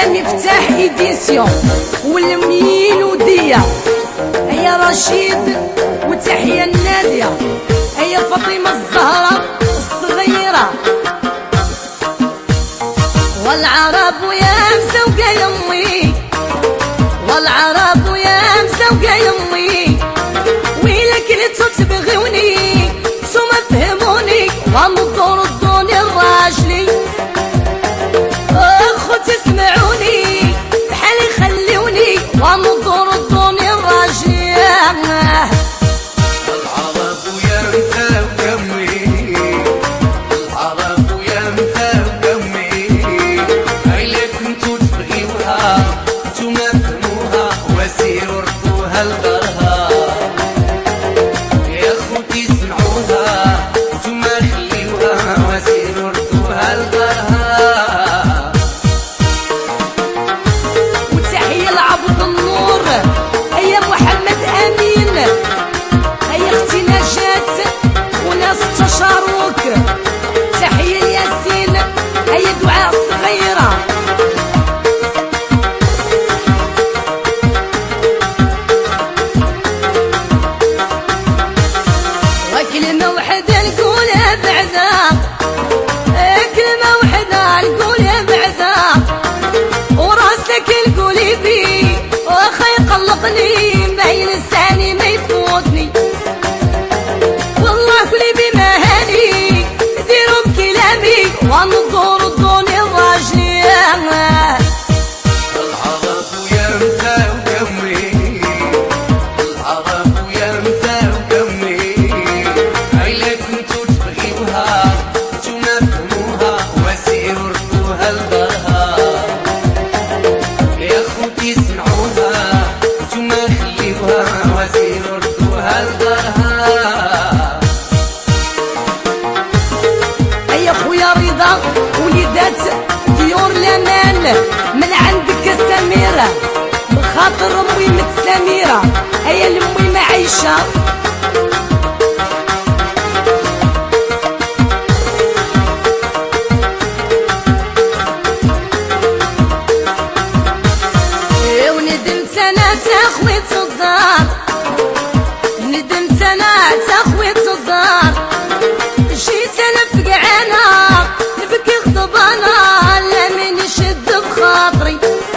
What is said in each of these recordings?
هيا مفتاح إديسيون والميلودية، هيا رشيد وتحية النادية، هيا فاطمة الزهراء الصغيرة، والعرب يا مسوقة يمي، والعرب يا مسوقة يمي، ويلك اللي تبغوني ثم فهموني وانظروا الدنيا الراجلي، اخوتي اسمعوني بحالي خلوني وانظروا الدنيا الراجلي. العرب يا مسوقة يمي، العرب يا مسوقة يمي، هيا كنتو تبغيوها نتوما فهموها وسيروا ردوها لدارها، يا خوتي اسمعوها نتوما خليوها وسيروا ردوها لدارها. وتحية لعبد النور، هيا محمد أمين، هيا اختي نجاة وناس التشارك، تحية لياسين، هيا دعاء الصغيرة. وكلمة وحدة نقولها بعدا، كلمة وحدة نقولها بعدا، وراسك نقولي بي واخا يقلقني ما ينساني ما يفوتني، والله كلي بما هاني ديروا بكلامي وانظروا الدنيا الراجلي. العرب يا مسوقة يمي، العرب يا مسوقة يمي، هيا كنتو تبغيوها نتوما فهموها وسيروا ردوها لدارها، يا خوتي اسمعوها نتوما خليوها وسيروا ردوها لدارها. هيا خويا رضا وليدات ديور الامان من عندك السميرة بخاطر امي متسميرة، هيا لامي معيشة. وندمت انا تاخويت الدار، ندمت انا تاخويت الدار، جيت انا فقعانة نبكي غضبانة لا من يشد بخاطري،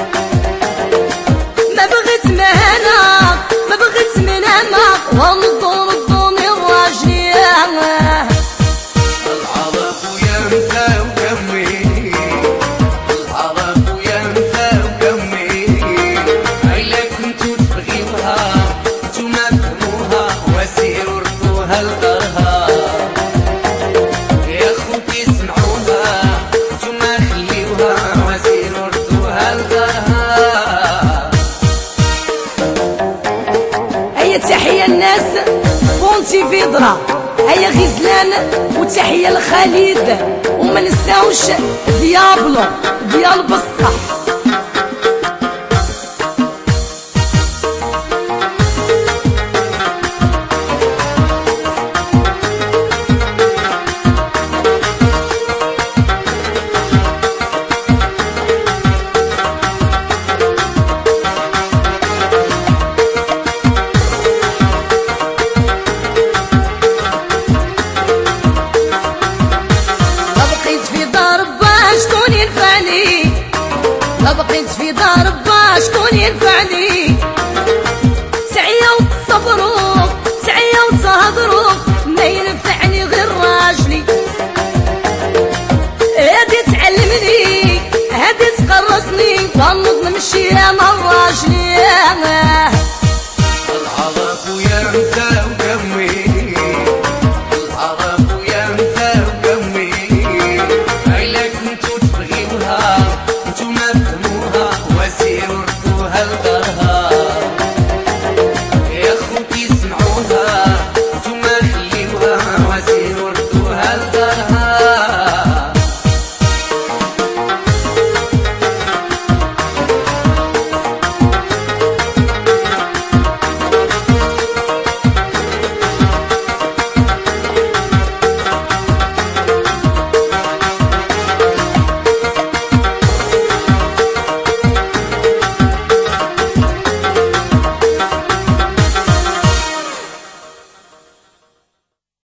ما بغيت مهانة ما بغيت منامة وانظر الدنيا الراجلي. العرب يا مسوقة يمي، العرب يا مسوقة يمي، هيا كنتو تبغيوها نتوما فهموها وسيروا ردوها لدارها، يا خوتي اسمعوها نتوما خليوها وسيروا ردوها لدارها. هيا تحية الناس بونتي فيدرا، هيا غزلان وتحية لخالد، وما نساوش ديابلو ديال بصح. ما بقيت في دار